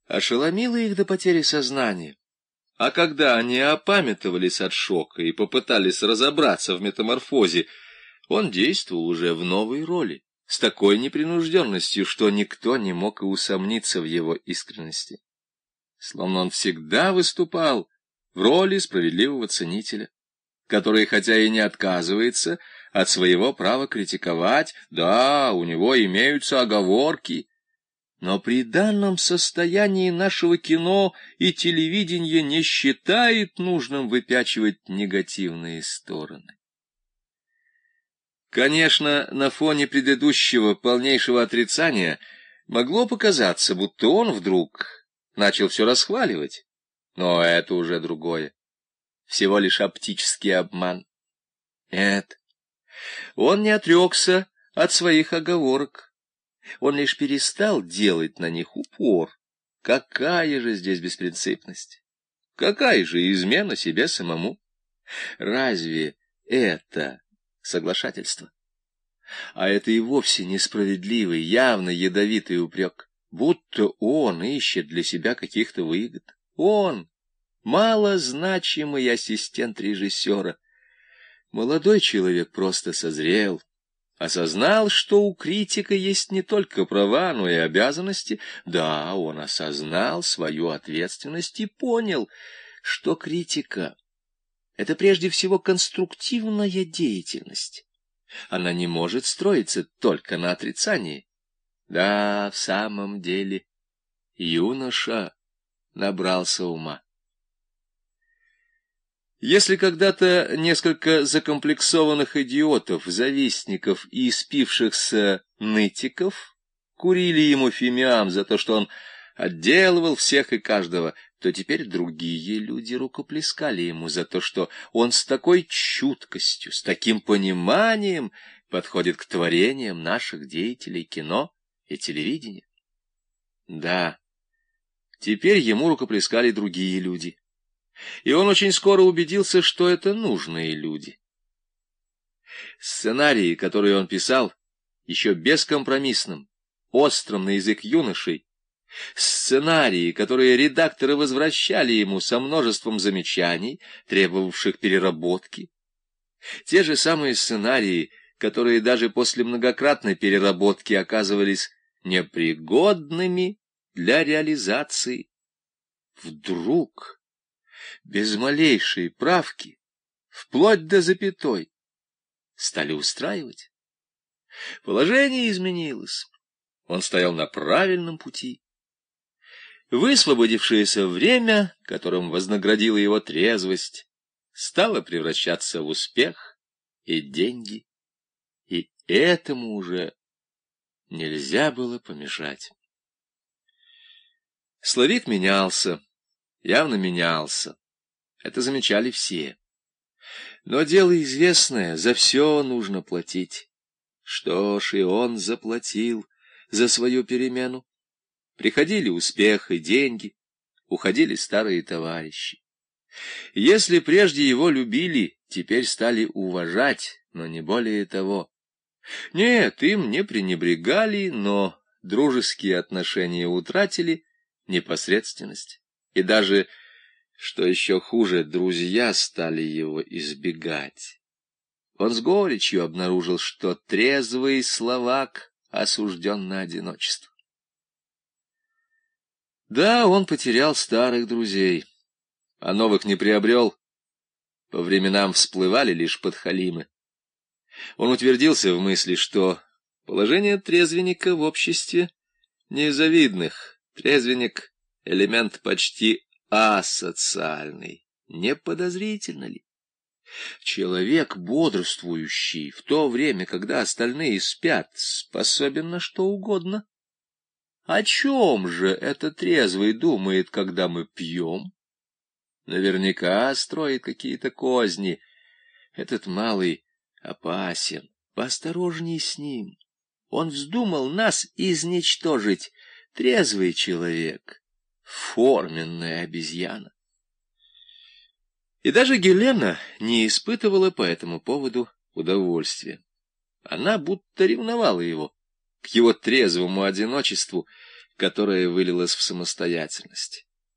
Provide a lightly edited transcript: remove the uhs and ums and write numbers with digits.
ошеломило их до потери сознания. А когда они опамятовались от шока и попытались разобраться в метаморфозе, он действовал уже в новой роли, с такой непринужденностью, что никто не мог и усомниться в его искренности. Словно он всегда выступал в роли справедливого ценителя, который, хотя и не отказывается от своего права критиковать, да, у него имеются оговорки, но при данном состоянии нашего кино и телевидения не считает нужным выпячивать негативные стороны. Конечно, на фоне предыдущего полнейшего отрицания могло показаться, будто он вдруг начал все расхваливать, но это уже другое, всего лишь оптический обман. Нет, он не отрекся от своих оговорок. Он лишь перестал делать на них упор. Какая же здесь беспринципность? Какая же измена себе самому? Разве это соглашательство? А это и вовсе несправедливый, явно ядовитый упрек, будто он ищет для себя каких-то выгод. Он, малозначимый ассистент режиссера. Молодой человек просто созрел, осознал, что у критика есть не только права, но и обязанности. Да, он осознал свою ответственность и понял, что критика — это прежде всего конструктивная деятельность. Она не может строиться только на отрицании. Да, в самом деле, юноша набрался ума. Если когда-то несколько закомплексованных идиотов, завистников и испившихся нытиков курили ему фимиам за то, что он отделывал всех и каждого, то теперь другие люди рукоплескали ему за то, что он с такой чуткостью, с таким пониманием подходит к творениям наших деятелей кино и телевидения. Да, теперь ему рукоплескали другие люди. И он очень скоро убедился, что это нужные люди. Сценарии, которые он писал, еще бескомпромиссным, острым на язык юношей, сценарии, которые редакторы возвращали ему со множеством замечаний, требовавших переработки, те же самые сценарии, которые даже после многократной переработки оказывались непригодными для реализации, вдруг без малейшей правки, вплоть до запятой, стали устраивать. Положение изменилось. Он стоял на правильном пути. Высвободившееся время, которым вознаградила его трезвость, стало превращаться в успех и деньги, и этому уже нельзя было помешать. Славик менялся, явно менялся. Это замечали все. Но дело известное, за все нужно платить. Что ж, и он заплатил за свою перемену. Приходили успех и деньги, уходили старые товарищи. Если прежде его любили, теперь стали уважать, но не более того. Нет, им не пренебрегали, но дружеские отношения утратили непосредственность. И даже, что еще хуже, друзья стали его избегать. Он с горечью обнаружил, что трезвый словак осужден на одиночество. Да, он потерял старых друзей, а новых не приобрел. По временам всплывали лишь подхалимы. Он утвердился в мысли, что положение трезвенника в обществе незавидных. Трезвенник — элемент почти асоциальный. Не подозрительно ли? Человек, бодрствующий в то время, когда остальные спят, способен на что угодно. О чем же этот трезвый думает, когда мы пьем? Наверняка строит какие-то козни. Этот малый опасен. Поосторожней с ним. Он вздумал нас изничтожить. Трезвый человек. Форменная обезьяна. И даже Гелена не испытывала по этому поводу удовольствия. Она будто ревновала его к его трезвому одиночеству, которая вылилась в самостоятельность.